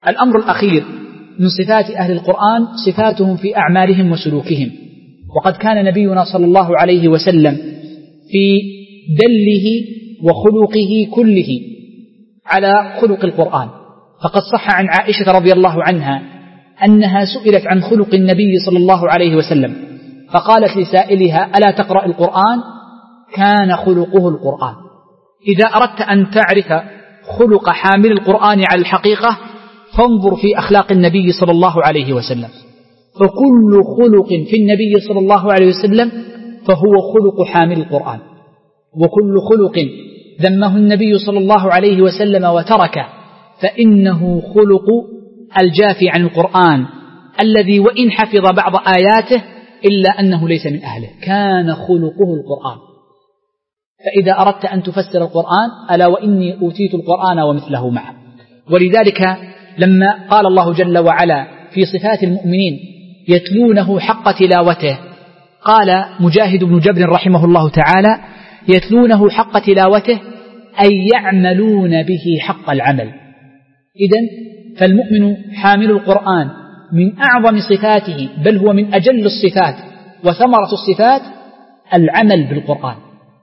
الأمر الأخير من صفات أهل القرآن صفاتهم في أعمالهم وسلوكهم. وقد كان نبينا صلى الله عليه وسلم في دله وخلقه كله على خلق القرآن، فقد صح عن عائشة رضي الله عنها أنها سئلت عن خلق النبي صلى الله عليه وسلم فقالت لسائلها: ألا تقرأ القرآن؟ كان خلقه القرآن. إذا أردت أن تعرف خلق حامل القرآن على الحقيقة فانظر في أخلاق النبي صلى الله عليه وسلم، فكل خلق في النبي صلى الله عليه وسلم فهو خلق حامل القرآن، وكل خلق ذمه النبي صلى الله عليه وسلم وتركه فإنه خلق الجافي عن القرآن الذي وإن حفظ بعض آياته إلا أنه ليس من أهله، كان خلقه القرآن. فإذا أردت أن تفسر القرآن ألا وإني أوتيت القرآن ومثله معه. ولذلك لما قال الله جل وعلا في صفات المؤمنين يتلونه حق تلاوته، قال مجاهد بن جبر رحمه الله تعالى: يتلونه حق تلاوته أي يعملون به حق العمل. إذن فالمؤمن حامل القرآن من أعظم صفاته، بل هو من أجل الصفات وثمرة الصفات، العمل بالقرآن،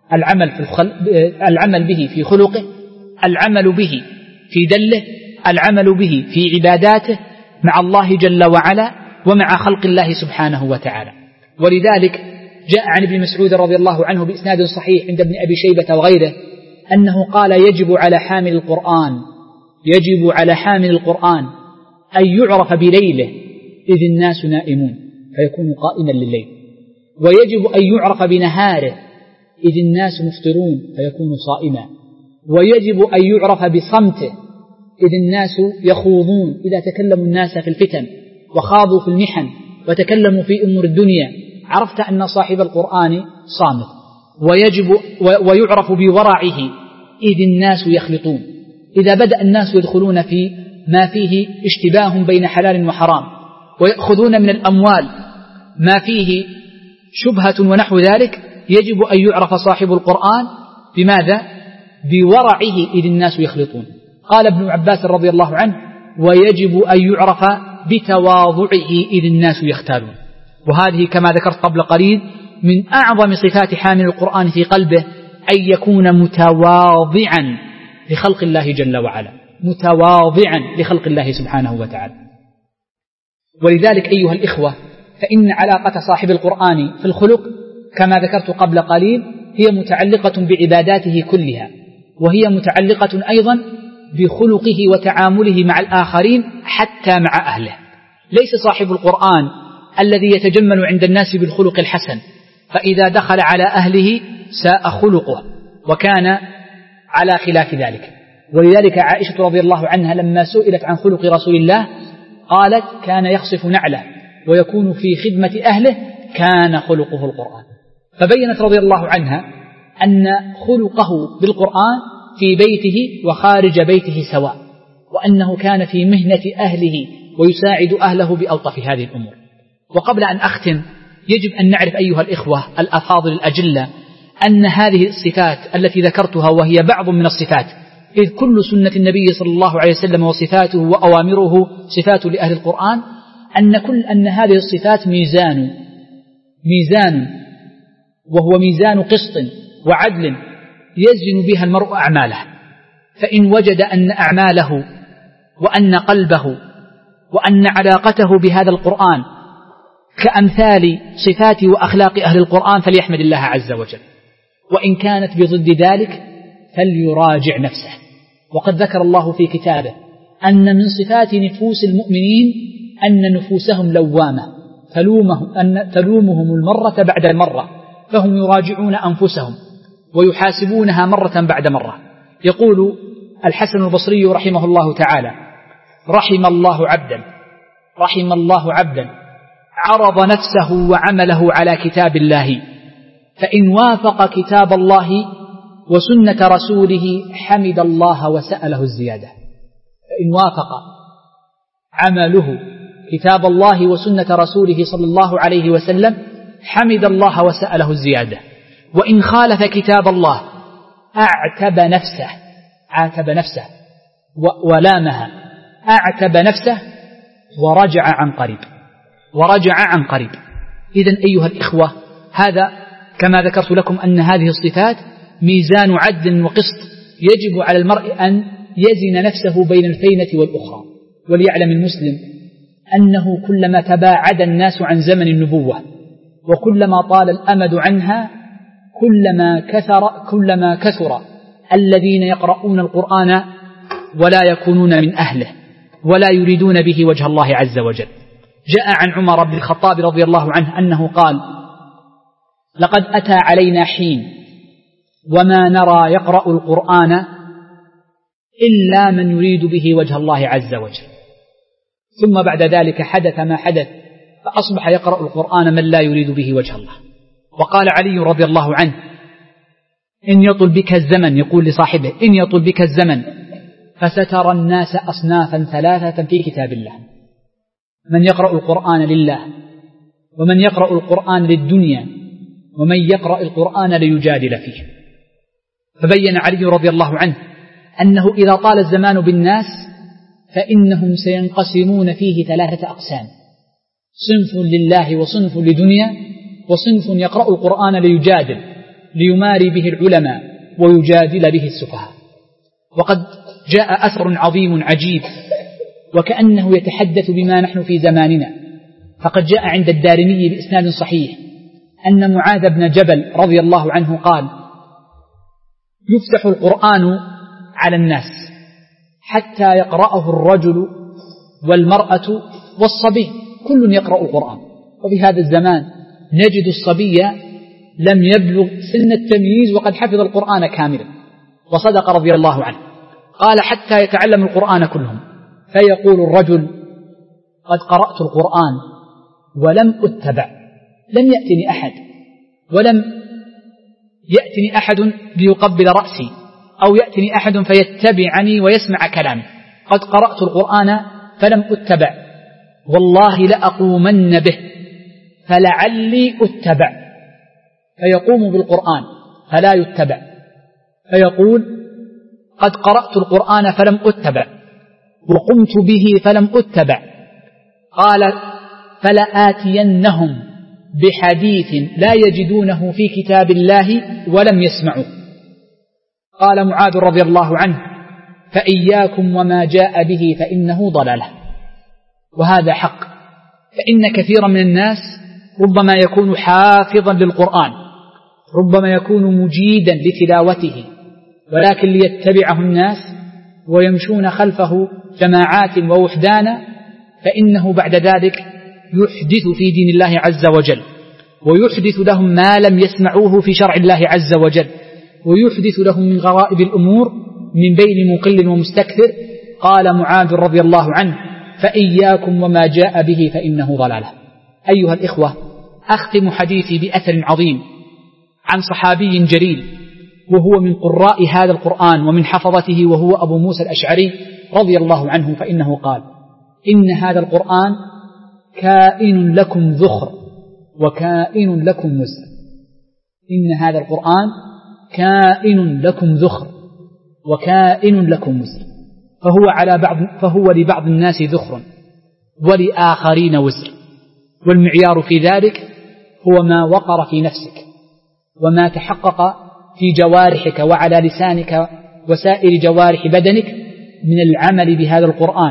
العمل به في خلقه، العمل به في دله، العمل به في عباداته مع الله جل وعلا ومع خلق الله سبحانه وتعالى. ولذلك جاء عن ابن مسعود رضي الله عنه بإسناد صحيح عند ابن أبي شيبة وغيره أنه قال: يجب على حامل القرآن أن يعرف بليله إذ الناس نائمون فيكون قائما لليل، ويجب أن يعرف بنهاره إذ الناس مفطرون فيكون صائما، ويجب أن يعرف بصمته إذ الناس يخوضون، إذا تكلموا الناس في الفتن وخاضوا في المحن وتكلموا في أمور الدنيا عرفت أن صاحب القرآن صامت. ويعرف بورعه إذ الناس يخلطون، إذا بدأ الناس يدخلون في ما فيه اشتباه بين حلال وحرام ويأخذون من الأموال ما فيه شبهة ونحو ذلك، يجب أن يعرف صاحب القرآن بماذا؟ بورعه إذ الناس يخلطون. قال ابن عباس رضي الله عنه: ويجب أن يعرف بتواضعه إذ الناس يختالون. وهذه كما ذكرت قبل قليل من أعظم صفات حامل القرآن في قلبه أن يكون متواضعا لخلق الله جل وعلا، متواضعا لخلق الله سبحانه وتعالى. ولذلك أيها الإخوة فإن علاقة صاحب القرآن في الخلق كما ذكرت قبل قليل هي متعلقة بعباداته كلها، وهي متعلقة أيضا بخلقه وتعامله مع الآخرين حتى مع أهله. ليس صاحب القرآن الذي يتجمل عند الناس بالخلق الحسن فإذا دخل على أهله ساء خلقه، وكان على خلاف ذلك. ولذلك عائشة رضي الله عنها لما سئلت عن خلق رسول الله قالت: كان يخصف نعله ويكون في خدمة أهله، كان خلقه القرآن. فبينت رضي الله عنها أن خلقه بالقرآن في بيته وخارج بيته سواء، وأنه كان في مهنة أهله ويساعد أهله بألطف هذه الأمور. وقبل أن أختم يجب أن نعرف أيها الإخوة الأفاضل الأجلة أن هذه الصفات التي ذكرتها وهي بعض من الصفات، إذ كل سنة النبي صلى الله عليه وسلم وصفاته وأوامره صفات لأهل القرآن، أن هذه الصفات ميزان وهو ميزان قسط وعدل يزن بها المرء أعماله. فإن وجد أن أعماله وأن قلبه وأن علاقته بهذا القرآن كأمثال صفات وأخلاق أهل القرآن فليحمد الله عز وجل، وإن كانت بضد ذلك فليراجع نفسه. وقد ذكر الله في كتابه أن من صفات نفوس المؤمنين أن نفوسهم لوامة تلومهم المرة بعد المرة، فهم يراجعون أنفسهم ويحاسبونها مرة بعد مرة. يقول الحسن البصري رحمه الله تعالى: رحم الله عبدا عرض نفسه وعمله على كتاب الله، فإن وافق كتاب الله وسنة رسوله حمد الله وسأله الزيادة. فإن وافق عمله كتاب الله وسنة رسوله صلى الله عليه وسلم حمد الله وسأله الزيادة. وإن خالف كتاب الله عاتب نفسه ولامها، أعتب نفسه ورجع عن قريب. إذن أيها الإخوة، هذا كما ذكرت لكم أن هذه الصفات ميزان عدل وقسط يجب على المرء أن يزن نفسه بين الفينة والأخرى. وليعلم المسلم أنه كلما تباعد الناس عن زمن النبوة وكلما طال الأمد عنها كلما كثر الذين يقرؤون القرآن ولا يكونون من أهله ولا يريدون به وجه الله عز وجل. جاء عن عمر بن الخطاب رضي الله عنه أنه قال: لقد أتى علينا حين وما نرى يقرأ القرآن إلا من يريد به وجه الله عز وجل. ثم بعد ذلك حدث ما حدث، فأصبح يقرأ القرآن من لا يريد به وجه الله. وقال علي رضي الله عنه: إن يطل بك الزمن، يقول لصاحبه: إن يطل بك الزمن فسترى الناس أصنافا ثلاثة في كتاب الله: من يقرأ القرآن لله، ومن يقرأ القرآن للدنيا، ومن يقرأ القرآن ليجادل فيه. فبين علي رضي الله عنه أنه إذا طال الزمان بالناس فإنهم سينقسمون فيه ثلاثة أقسام: صنف لله، وصنف لدنيا، وصنف يقرأ القرآن ليجادل، ليماري به العلماء ويجادل به السفهاء. وقد جاء أثر عظيم عجيب وكأنه يتحدث بما نحن في زماننا، فقد جاء عند الدارمي بإسناد صحيح أن معاذ بن جبل رضي الله عنه قال: يفتح القرآن على الناس حتى يقرأه الرجل والمرأة والصبي، كل يقرأ القرآن. وفي هذا الزمان نجد الصبي لم يبلغ سن التمييز وقد حفظ القرآن كاملا. وصدق رضي الله عنه، قال: حتى يتعلم القرآن كلهم، فيقول الرجل: قد قرأت القرآن ولم أتبع، لم يأتني أحد، ولم يأتني أحد ليقبل رأسي، أو يأتني أحد فيتبعني ويسمع كلامي، قد قرأت القرآن فلم أتبع، والله لأقومن به فلعلي أتبع. فيقوم بالقرآن فلا يتبع، فيقول: قد قرأت القرآن فلم أتبع، وقمت به فلم أتبع. قال: فلآتينهم بحديث لا يجدونه في كتاب الله ولم يسمعوا. قال معاذ رضي الله عنه: فإياكم وما جاء به فإنه ضلالة. وهذا حق، فإن كثيرا من الناس ربما يكون حافظا للقرآن، ربما يكون مجيدا لتلاوته، ولكن ليتبعه الناس ويمشون خلفه جماعات ووحدانا، فإنه بعد ذلك يحدث في دين الله عز وجل، ويحدث لهم ما لم يسمعوه في شرع الله عز وجل، ويحدث لهم من غرائب الأمور من بين مقل ومستكثر. قال معاذ رضي الله عنه: فإياكم وما جاء به فإنه ضلالة. أيها الإخوة، أختم حديثي بأثر عظيم عن صحابي جليل وهو من قراء هذا القرآن ومن حفظته، وهو أبو موسى الأشعري رضي الله عنه، فإنه قال: إن هذا القرآن كائن لكم ذخر وكائن لكم وزر. إن هذا القرآن كائن لكم ذخر وكائن لكم وزر، فهو لبعض الناس ذخر ولآخرين وزر، والمعيار في ذلك هو ما وقر في نفسك وما تحقق في جوارحك وعلى لسانك وسائر جوارح بدنك من العمل بهذا القرآن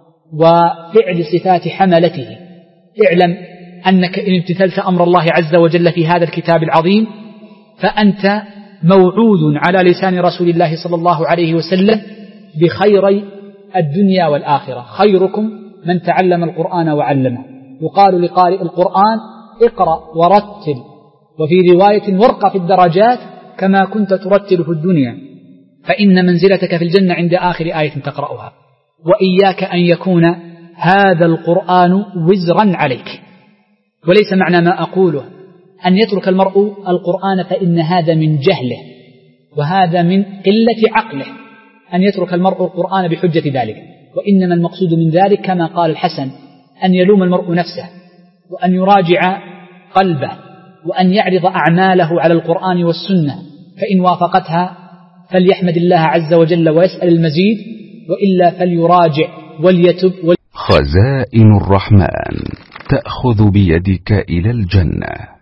وفعل صفات حملته. اعلم أنك إن امتثلت أمر الله عز وجل في هذا الكتاب العظيم فأنت موعود على لسان رسول الله صلى الله عليه وسلم بخيري الدنيا والآخرة: خيركم من تعلم القرآن وعلمه. يقال لقارئ القرآن: اقرأ ورتل، وفي رواية: وارق في الدرجات كما كنت ترتل في الدنيا، فإن منزلتك في الجنة عند آخر آية تقرأها. وإياك أن يكون هذا القرآن وزرا عليك. وليس معنى ما أقوله أن يترك المرء القرآن، فإن هذا من جهله وهذا من قلة عقله أن يترك المرء القرآن بحجة ذلك، وإنما المقصود من ذلك كما قال الحسن: أن يلوم المرء نفسه، وأن يراجع قلبه، وأن يعرض أعماله على القرآن والسنة، فإن وافقتها فليحمد الله عز وجل ويسأل المزيد، وإلا فليراجع وليتب. خزائن الرحمن تأخذ بيدك إلى الجنة.